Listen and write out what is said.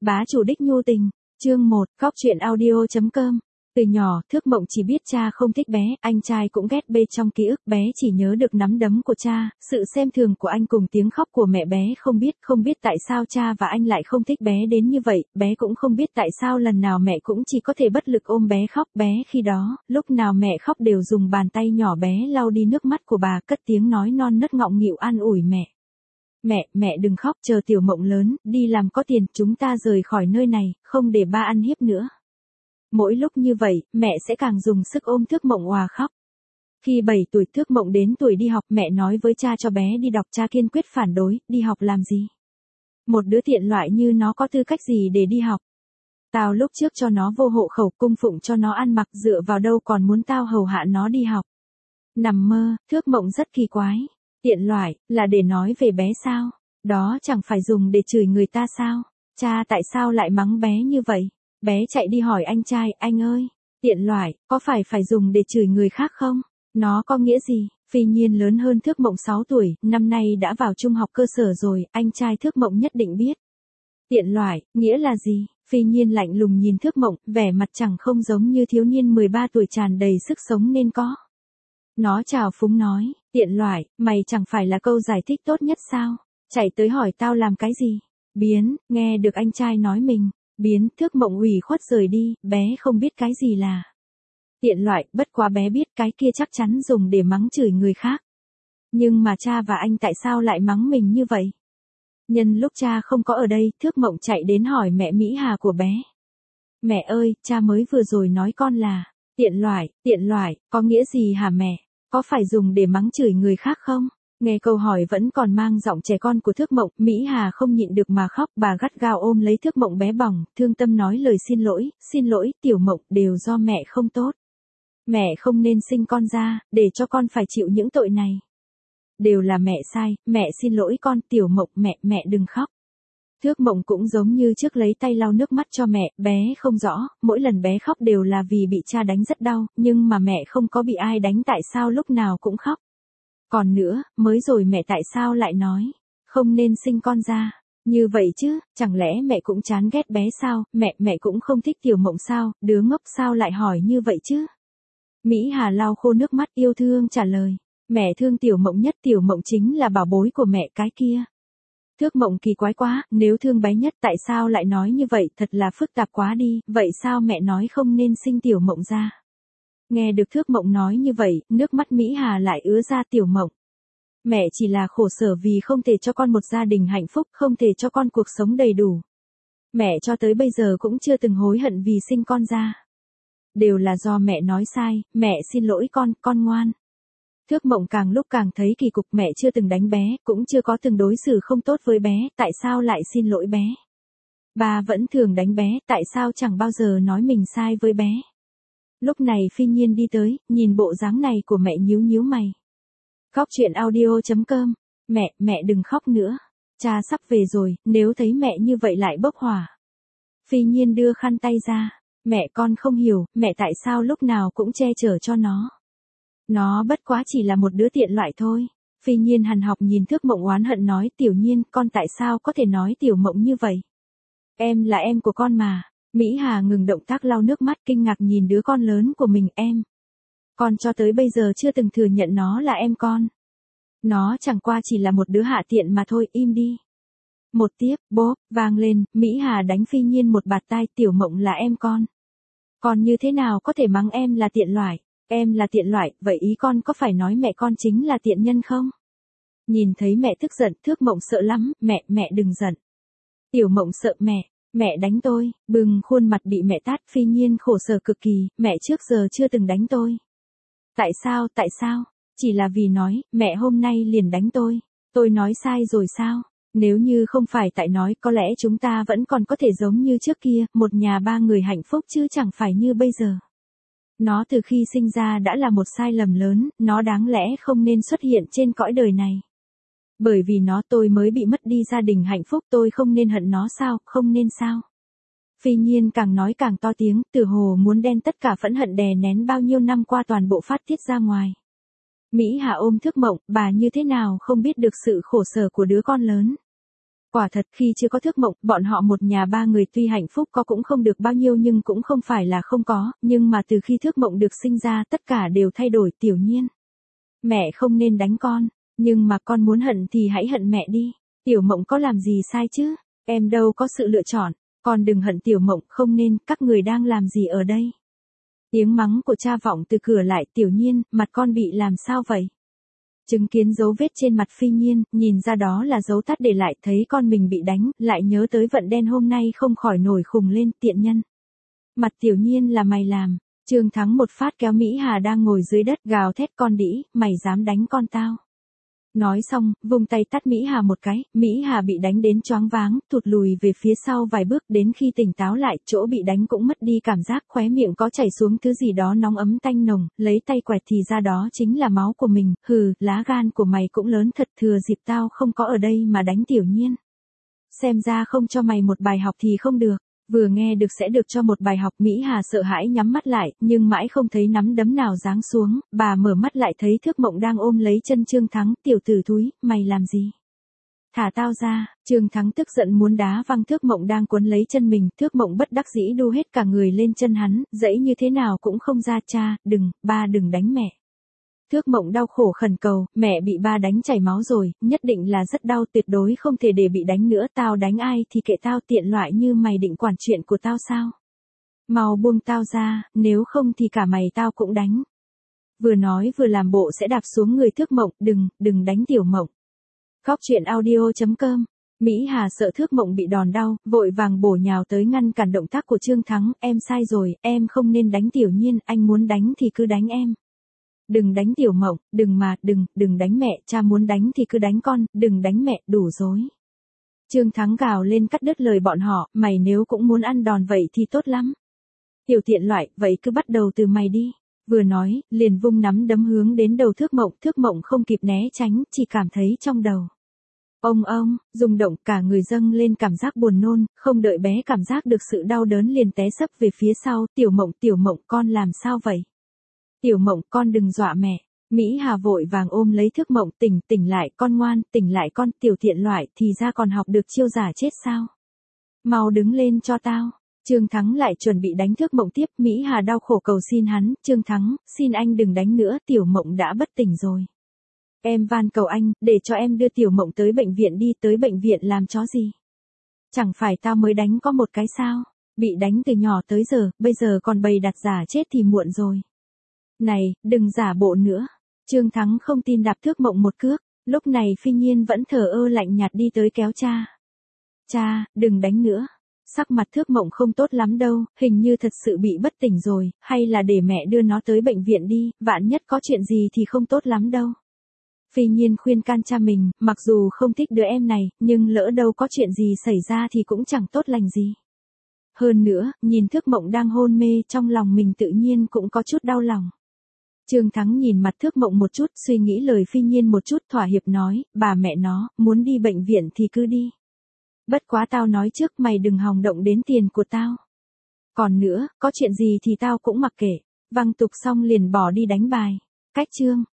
Bá chủ đích nhu tình, chương 1, Cóc truyện audio.com. Từ nhỏ, Thước Mộng chỉ biết cha không thích bé, anh trai cũng ghét bê trong ký ức, bé chỉ nhớ được nắm đấm của cha, sự xem thường của anh cùng tiếng khóc của mẹ. Bé không biết tại sao cha và anh lại không thích bé đến như vậy, bé cũng không biết tại sao lần nào mẹ cũng chỉ có thể bất lực ôm bé khóc. Bé khi đó, lúc nào mẹ khóc đều dùng bàn tay nhỏ bé lau đi nước mắt của bà, cất tiếng nói non nớt ngọng nghịu an ủi mẹ. Mẹ đừng khóc, chờ Tiểu Mộng lớn, đi làm có tiền, chúng ta rời khỏi nơi này, không để ba ăn hiếp nữa. Mỗi lúc như vậy, mẹ sẽ càng dùng sức ôm Thước Mộng òa khóc. Khi 7 tuổi Thước Mộng đến tuổi đi học, mẹ nói với cha cho bé đi đọc, cha kiên quyết phản đối, đi học làm gì? Một đứa tiện loại như nó có tư cách gì để đi học? Tao lúc trước cho nó vô hộ khẩu, cung phụng cho nó ăn mặc, dựa vào đâu còn muốn tao hầu hạ nó đi học? Nằm mơ. Thước Mộng rất kỳ quái. Tiện loại, là để nói về bé sao? Đó chẳng phải dùng để chửi người ta sao? Cha tại sao lại mắng bé như vậy? Bé chạy đi hỏi anh trai, anh ơi, tiện loại, có phải dùng để chửi người khác không? Nó có nghĩa gì? Phi Nhiên lớn hơn Thước Mộng 6 tuổi, năm nay đã vào trung học cơ sở rồi, anh trai Thước Mộng nhất định biết. Tiện loại, nghĩa là gì? Phi Nhiên lạnh lùng nhìn Thước Mộng, vẻ mặt chẳng không giống như thiếu niên 13 tuổi tràn đầy sức sống nên có. Nó trào phúng nói, tiện loại, mày chẳng phải là câu giải thích tốt nhất sao? Chạy tới hỏi tao làm cái gì? Biến, nghe được anh trai nói mình. Biến. Thước Mộng ủy khuất rời đi, bé không biết cái gì là tiện loại, bất quá bé biết cái kia chắc chắn dùng để mắng chửi người khác. Nhưng mà cha và anh tại sao lại mắng mình như vậy? Nhân lúc cha không có ở đây, Thước Mộng chạy đến hỏi mẹ Mỹ Hà của bé. Mẹ ơi, cha mới vừa rồi nói con là tiện loại, có nghĩa gì hả mẹ? Có phải dùng để mắng chửi người khác không? Nghe câu hỏi vẫn còn mang giọng trẻ con của Thước Mộng, Mỹ Hà không nhịn được mà khóc, bà gắt gao ôm lấy Thước Mộng bé bỏng, thương tâm nói lời xin lỗi, Tiểu Mộng, đều do mẹ không tốt. Mẹ không nên sinh con ra, để cho con phải chịu những tội này. Đều là mẹ sai, mẹ xin lỗi con, Tiểu Mộng, mẹ đừng khóc. Thước Mộng cũng giống như trước lấy tay lau nước mắt cho mẹ, bé không rõ, mỗi lần bé khóc đều là vì bị cha đánh rất đau, nhưng mà mẹ không có bị ai đánh tại sao lúc nào cũng khóc. Còn nữa, mới rồi mẹ tại sao lại nói, không nên sinh con ra, như vậy chứ, chẳng lẽ mẹ cũng chán ghét bé sao, mẹ cũng không thích Tiểu Mộng sao, đứa ngốc sao lại hỏi như vậy chứ? Mỹ Hà lau khô nước mắt yêu thương trả lời, mẹ thương Tiểu Mộng nhất, Tiểu Mộng chính là bảo bối của mẹ cái kia. Thước Mộng kỳ quái quá, nếu thương bé nhất tại sao lại nói như vậy, thật là phức tạp quá đi, vậy sao mẹ nói không nên sinh Tiểu Mộng ra? Nghe được Thước Mộng nói như vậy, nước mắt Mỹ Hà lại ứa ra. Tiểu Mộng, mẹ chỉ là khổ sở vì không thể cho con một gia đình hạnh phúc, không thể cho con cuộc sống đầy đủ. Mẹ cho tới bây giờ cũng chưa từng hối hận vì sinh con ra. Đều là do mẹ nói sai, mẹ xin lỗi con ngoan. Thước Mộng càng lúc càng thấy kỳ cục, mẹ chưa từng đánh bé, cũng chưa có từng đối xử không tốt với bé, tại sao lại xin lỗi bé? Bà vẫn thường đánh bé, tại sao chẳng bao giờ nói mình sai với bé? Lúc này Phi Nhiên đi tới, nhìn bộ dáng này của mẹ nhíu mày. Cóc truyện audio.com. Mẹ đừng khóc nữa. Cha sắp về rồi, nếu thấy mẹ như vậy lại bốc hỏa. Phi Nhiên đưa khăn tay ra. Mẹ con không hiểu, mẹ tại sao lúc nào cũng che chở cho nó. Nó bất quá chỉ là một đứa tiện loại thôi. Phi Nhiên hằn học nhìn Thước Mộng oán hận nói, Tiểu Nhiên, con tại sao có thể nói Tiểu Mộng như vậy? Em là em của con mà. Mỹ Hà ngừng động tác lau nước mắt kinh ngạc nhìn đứa con lớn của mình. Con cho tới bây giờ chưa từng thừa nhận nó là em con. Nó chẳng qua chỉ là một đứa hạ tiện mà thôi, im đi. Một tiếp, bốp, vang lên, Mỹ Hà đánh Phi Nhiên một bạt tai, Tiểu Mộng là em con. Con như thế nào có thể mắng em là tiện loại? Em là tiện loại, vậy ý con có phải nói mẹ con chính là tiện nhân không? Nhìn thấy mẹ tức giận, Thước Mộng sợ lắm, mẹ đừng giận. Tiểu Mộng sợ mẹ đánh tôi, bừng khuôn mặt bị mẹ tát. Phi Nhiên khổ sở cực kỳ, mẹ trước giờ chưa từng đánh tôi. Tại sao? Chỉ là vì nói, mẹ hôm nay liền đánh tôi nói sai rồi sao? Nếu như không phải tại nói, có lẽ chúng ta vẫn còn có thể giống như trước kia, một nhà ba người hạnh phúc chứ chẳng phải như bây giờ. Nó từ khi sinh ra đã là một sai lầm lớn, nó đáng lẽ không nên xuất hiện trên cõi đời này. Bởi vì nó tôi mới bị mất đi gia đình hạnh phúc, tôi không nên hận nó sao, không nên sao? Phi Nhiên càng nói càng to tiếng, tựa hồ muốn đen tất cả phẫn hận đè nén bao nhiêu năm qua toàn bộ phát tiết ra ngoài. Mỹ Hà ôm Thước Mộng, bà như thế nào không biết được sự khổ sở của đứa con lớn. Quả thật khi chưa có Thước Mộng, bọn họ một nhà ba người tuy hạnh phúc có cũng không được bao nhiêu nhưng cũng không phải là không có, nhưng mà từ khi Thước Mộng được sinh ra tất cả đều thay đổi. Tiểu Nhiên. Mẹ không nên đánh con, nhưng mà con muốn hận thì hãy hận mẹ đi. Tiểu Mộng có làm gì sai chứ? Em đâu có sự lựa chọn, con đừng hận Tiểu Mộng, không nên, các người đang làm gì ở đây? Tiếng mắng của cha vọng từ cửa lại. Tiểu Nhiên, mặt con bị làm sao vậy? Chứng kiến dấu vết trên mặt Phi Nhiên, nhìn ra đó là dấu tát để lại, thấy con mình bị đánh, lại nhớ tới vận đen hôm nay không khỏi nổi khùng lên. Tiện nhân. Mặt Tiểu Nhiên là mày làm. Trương Thắng một phát kéo Mỹ Hà đang ngồi dưới đất, gào thét, con đĩ, mày dám đánh con tao. Nói xong, vung tay tát Mỹ Hà một cái, Mỹ Hà bị đánh đến choáng váng, thụt lùi về phía sau vài bước, đến khi tỉnh táo lại, chỗ bị đánh cũng mất đi cảm giác, khóe miệng có chảy xuống thứ gì đó nóng ấm tanh nồng, lấy tay quẹt thì ra đó chính là máu của mình. Hừ, lá gan của mày cũng lớn thật, thừa dịp tao không có ở đây mà đánh Tiểu Nhiên. Xem ra không cho mày một bài học thì không được. Vừa nghe được sẽ được cho một bài học, Mỹ Hà sợ hãi nhắm mắt lại, nhưng mãi không thấy nắm đấm nào giáng xuống, bà mở mắt lại thấy Thước Mộng đang ôm lấy chân Trương Thắng. Tiểu tử thúi, mày làm gì? Thả tao ra. Trương Thắng tức giận muốn đá văng Thước Mộng đang cuốn lấy chân mình, Thước Mộng bất đắc dĩ đu hết cả người lên chân hắn, dẫy như thế nào cũng không ra. Cha, đừng, ba đừng đánh mẹ. Thước Mộng đau khổ khẩn cầu, mẹ bị ba đánh chảy máu rồi, nhất định là rất đau, tuyệt đối không thể để bị đánh nữa, tao đánh ai thì kệ tao, tiện loại như mày định quản chuyện của tao sao? Mau buông tao ra, nếu không thì cả mày tao cũng đánh. Vừa nói vừa làm bộ sẽ đạp xuống người Thước Mộng, đừng đánh Tiểu Mộng. Khóc chuyện audio.com. Mỹ Hà sợ Thước Mộng bị đòn đau, vội vàng bổ nhào tới ngăn cản động tác của Trương Thắng, em sai rồi, em không nên đánh Tiểu Nhiên, anh muốn đánh thì cứ đánh em. Đừng đánh Tiểu Mộng, đừng đánh mẹ, cha muốn đánh thì cứ đánh con, đừng đánh mẹ, đủ rồi. Trương Thắng gào lên cắt đứt lời bọn họ, mày nếu cũng muốn ăn đòn vậy thì tốt lắm. Tiểu tiện loại, vậy cứ bắt đầu từ mày đi. Vừa nói, liền vung nắm đấm hướng đến đầu Thước Mộng không kịp né tránh, chỉ cảm thấy trong đầu. Ông, rung động, cả người dâng lên cảm giác buồn nôn, không đợi bé cảm giác được sự đau đớn liền té sấp về phía sau. Tiểu Mộng, con làm sao vậy? Tiểu Mộng, con đừng dọa mẹ. Mỹ Hà vội vàng ôm lấy Thước Mộng, tỉnh lại, con ngoan, tỉnh lại con, tiểu tiện loại, thì ra còn học được chiêu giả chết sao? Mau đứng lên cho tao. Trương Thắng lại chuẩn bị đánh Thước Mộng tiếp, Mỹ Hà đau khổ cầu xin hắn, Trương Thắng, xin anh đừng đánh nữa, Tiểu Mộng đã bất tỉnh rồi. Em van cầu anh, để cho em đưa Tiểu Mộng tới bệnh viện đi, tới bệnh viện làm chó gì? Chẳng phải tao mới đánh có một cái sao? Bị đánh từ nhỏ tới giờ, bây giờ còn bày đặt giả chết thì muộn rồi. Này, đừng giả bộ nữa. Trương Thắng không tin đạp Thước Mộng một cước, lúc này Phi Nhiên vẫn thờ ơ lạnh nhạt đi tới kéo cha. Cha, đừng đánh nữa. Sắc mặt Thước Mộng không tốt lắm đâu, hình như thật sự bị bất tỉnh rồi, hay là để mẹ đưa nó tới bệnh viện đi, vạn nhất có chuyện gì thì không tốt lắm đâu. Phi Nhiên khuyên can cha mình, mặc dù không thích đứa em này, nhưng lỡ đâu có chuyện gì xảy ra thì cũng chẳng tốt lành gì. Hơn nữa, nhìn Thước Mộng đang hôn mê, trong lòng mình tự nhiên cũng có chút đau lòng. Trương Thắng nhìn mặt Thước Mộng một chút, suy nghĩ lời Phi Nhiên một chút, thỏa hiệp nói, bà mẹ nó, muốn đi bệnh viện thì cứ đi. Bất quá tao nói trước, mày đừng hòng động đến tiền của tao. Còn nữa, có chuyện gì thì tao cũng mặc kệ. Văng tục xong liền bỏ đi đánh bài. Cách chương.